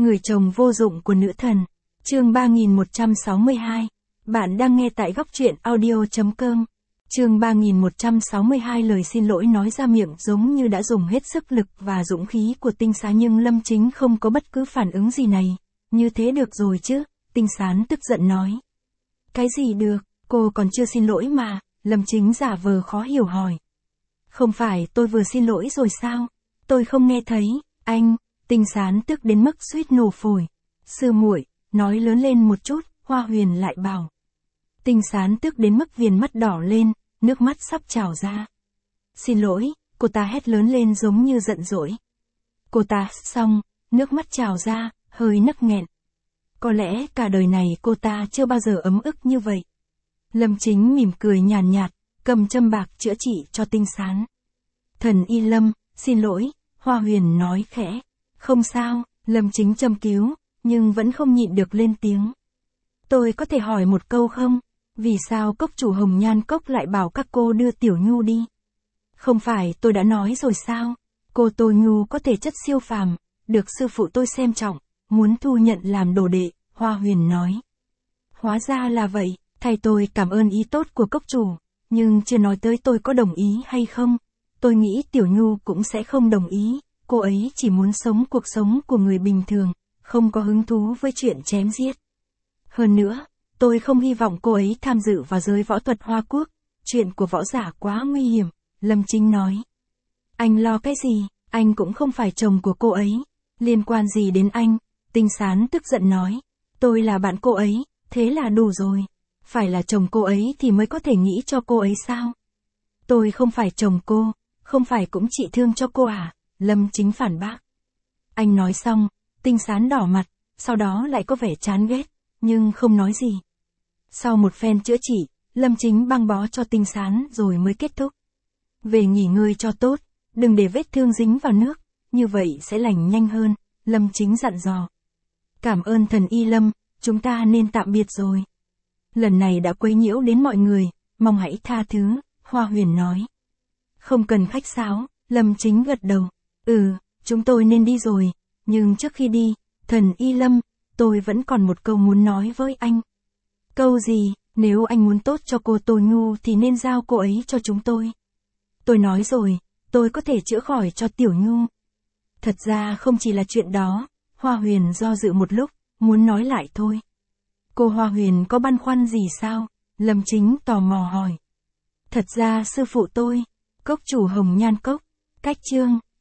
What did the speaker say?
Người chồng vô dụng của nữ thần. Chương 3162. Bạn đang nghe tại góc truyện audio.com. Chương 3162 lời xin lỗi nói ra miệng giống như đã dùng hết sức lực và dũng khí của Tinh Xá, nhưng Lâm Chính không có bất cứ phản ứng gì này. Như thế được rồi chứ? Tinh Sán tức giận nói. Cái gì được, cô còn chưa xin lỗi mà, Lâm Chính giả vờ khó hiểu hỏi. Không phải tôi vừa xin lỗi rồi sao? Tôi không nghe thấy, anh. Tinh Sán tức đến mức suýt nổ phổi. Sư muội, nói lớn lên một chút, Hoa Huyền lại bảo. Tinh Sán tức đến mức viền mắt đỏ lên, nước mắt sắp trào ra. Xin lỗi, cô ta hét lớn lên giống như giận dỗi. Cô ta xong, nước mắt trào ra, hơi nấc nghẹn. Có lẽ cả đời này cô ta chưa bao giờ ấm ức như vậy. Lâm Chính mỉm cười nhàn nhạt, cầm châm bạc chữa trị cho Tinh Sán. Thần Y Lâm, xin lỗi, Hoa Huyền nói khẽ. Không sao, Lâm Chính châm cứu, nhưng vẫn không nhịn được lên tiếng. Tôi có thể hỏi một câu không? Vì sao cốc chủ Hồng Nhan Cốc lại bảo các cô đưa Tiểu Nhu đi? Không phải tôi đã nói rồi sao? Cô Tô Nhu có thể chất siêu phàm, được sư phụ tôi xem trọng, muốn thu nhận làm đồ đệ, Hoa Huyền nói. Hóa ra là vậy, thầy tôi cảm ơn ý tốt của cốc chủ, nhưng chưa nói tới tôi có đồng ý hay không. Tôi nghĩ Tiểu Nhu cũng sẽ không đồng ý, cô ấy chỉ muốn sống cuộc sống của người bình thường, không có hứng thú với chuyện chém giết. Hơn nữa, tôi không hy vọng cô ấy tham dự vào giới võ thuật Hoa Quốc, chuyện của võ giả quá nguy hiểm, Lâm Chính nói. Anh lo cái gì, anh cũng không phải chồng của cô ấy, liên quan gì đến anh? Tinh Sán tức giận nói, tôi là bạn cô ấy, thế là đủ rồi, phải là chồng cô ấy thì mới có thể nghĩ cho cô ấy sao? Tôi không phải chồng cô, không phải cũng trị thương cho cô à? Lâm Chính phản bác. Anh nói xong, Tinh Sán đỏ mặt, sau đó lại có vẻ chán ghét, nhưng không nói gì. Sau một phen chữa trị, Lâm Chính băng bó cho Tinh Sán rồi mới kết thúc. Về nghỉ ngơi cho tốt, đừng để vết thương dính vào nước, như vậy sẽ lành nhanh hơn, Lâm Chính dặn dò. Cảm ơn thần Y Lâm, chúng ta nên tạm biệt rồi. Lần này đã quấy nhiễu đến mọi người, mong hãy tha thứ, Hoa Huyền nói. Không cần khách sáo, Lâm Chính gật đầu. Chúng tôi nên đi rồi, nhưng trước khi đi, thần Y Lâm, tôi vẫn còn một câu muốn nói với anh. Câu gì? Nếu anh muốn tốt cho cô Tô Nhu thì nên giao cô ấy cho chúng tôi. Tôi nói rồi, tôi có thể chữa khỏi cho Tiểu Nhu. Thật ra không chỉ là chuyện đó, Hoa Huyền do dự một lúc, muốn nói lại thôi. Cô Hoa Huyền có băn khoăn gì sao? Lâm Chính tò mò hỏi. Thật ra sư phụ tôi, cốc chủ Hồng Nhan Cốc, cách chương